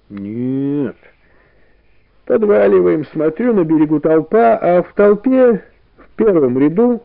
Нет. Подваливаем, смотрю, на берегу толпа, а в толпе в первом ряду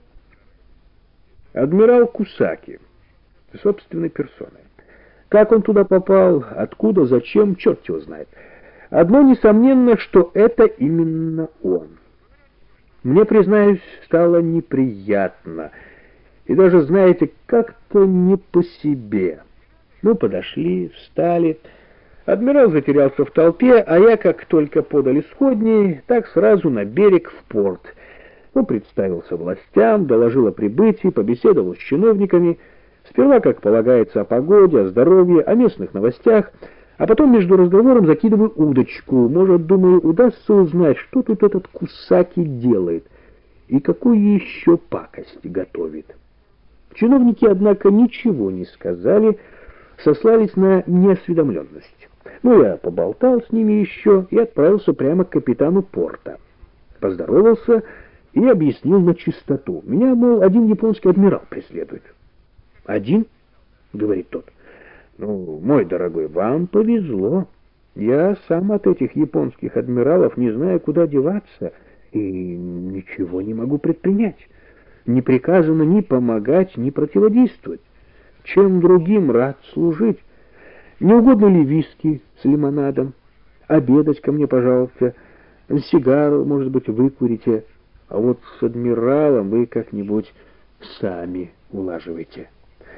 адмирал Кусаки, собственной персоной. Как он туда попал, откуда, зачем, черт его знает. Одно несомненно, что это именно он. Мне, признаюсь, стало неприятно. И даже, знаете, как-то не по себе. Мы подошли, встали. Адмирал затерялся в толпе, а я, как только подали сходни, так сразу на берег в порт. Представился властям, доложил о прибытии, побеседовал с чиновниками. Сперва, как полагается, о погоде, о здоровье, о местных новостях, а потом между разговором закидываю удочку. Может, думаю, удастся узнать, что тут этот Кусаки делает и какую еще пакость готовит. Чиновники, однако, ничего не сказали, сослались на неосведомленность. Я поболтал с ними еще и отправился прямо к капитану порта. Поздоровался и объяснил на чистоту. Меня, мол, один японский адмирал преследует. «Один?» — говорит тот. Мой дорогой, вам повезло. Я сам от этих японских адмиралов не знаю, куда деваться, и ничего не могу предпринять. Не приказано ни помогать, ни противодействовать. Чем другим рад служить. Не угодно ли виски с лимонадом? Обедать ко мне, пожалуйста. Сигару, может быть, выкурите. А вот с адмиралом вы как-нибудь сами улаживайте.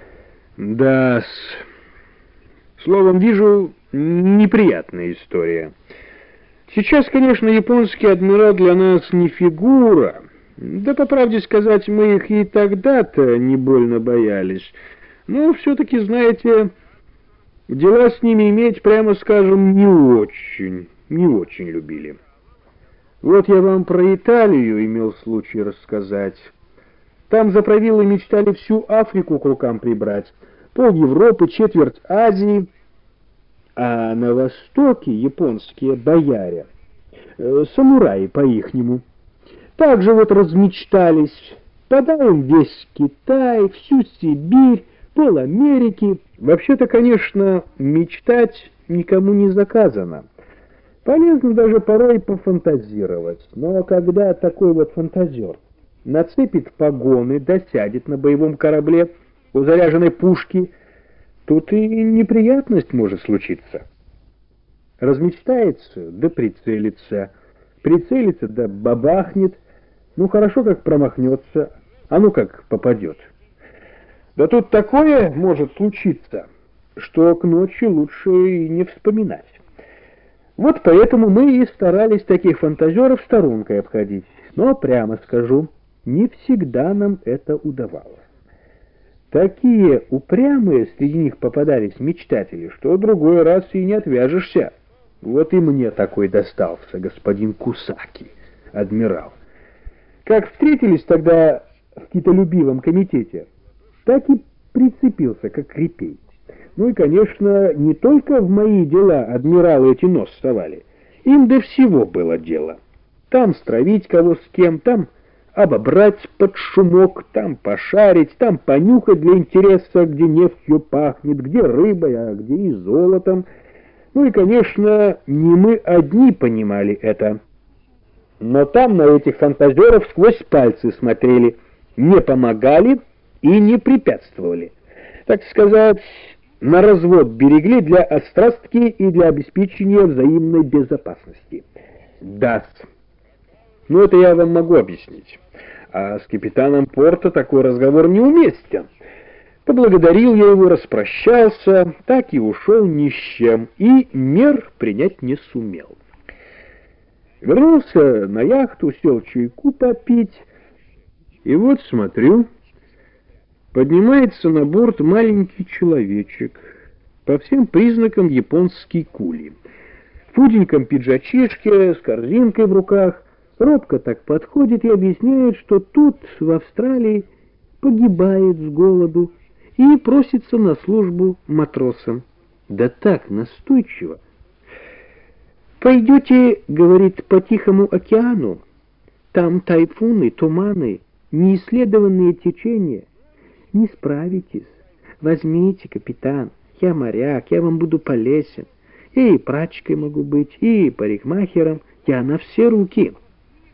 Да-с. Словом, вижу, неприятная история. Сейчас, конечно, японский адмирал для нас не фигура. Да, по правде сказать, мы их и тогда-то не больно боялись. Но все-таки, знаете, дела с ними иметь, прямо скажем, не очень любили. Вот я вам про Италию имел случай рассказать. Там заправилы мечтали всю Африку к рукам прибрать, пол Европы, четверть Азии, а на востоке японские бояре, самураи по-ихнему, также вот размечтались, подаем весь Китай, всю Сибирь, пол Америки. Вообще-то, конечно, мечтать никому не заказано. Полезно даже порой пофантазировать, но когда такой вот фантазер нацепит погоны, досядет на боевом корабле у заряженной пушки, тут и неприятность может случиться. Размечтается, да прицелится, да бабахнет, хорошо как промахнется, а как попадет. Да тут такое может случиться, что к ночи лучше и не вспоминать. Вот поэтому мы и старались таких фантазеров сторонкой обходить, но, прямо скажу, не всегда нам это удавалось. Такие упрямые среди них попадались мечтатели, что другой раз и не отвяжешься. Вот и мне такой достался, господин Кусаки, адмирал. Как встретились тогда в китолюбивом комитете, так и прицепился, как репей. И, конечно, не только в мои дела адмиралы эти нос совали. Им до всего было дело. Там стравить кого с кем, там обобрать под шумок, там пошарить, там понюхать для интереса, где нефтью пахнет, где рыбой, а где и золотом. И, конечно, не мы одни понимали это. Но там на этих фантазеров сквозь пальцы смотрели, не помогали и не препятствовали. Так сказать, на развод берегли для острастки и для обеспечения взаимной безопасности. Да-с. Это я вам могу объяснить. А с капитаном порта такой разговор неуместен. Поблагодарил я его, распрощался, так и ушел ни с чем, и мер принять не сумел. Вернулся на яхту, сел чайку попить, и вот смотрю, поднимается на борт маленький человечек, по всем признакам японский кули, в худеньком пиджачишке, с корзинкой в руках, робко так подходит и объясняет, что тут, в Австралии, погибает с голоду и просится на службу матросом. Да так настойчиво. «Пойдете, — говорит, — по Тихому океану, там тайфуны, туманы, неисследованные течения. Не справитесь. Возьмите, капитан, я моряк, я вам буду полезен. И прачкой могу быть, и парикмахером. Я на все руки.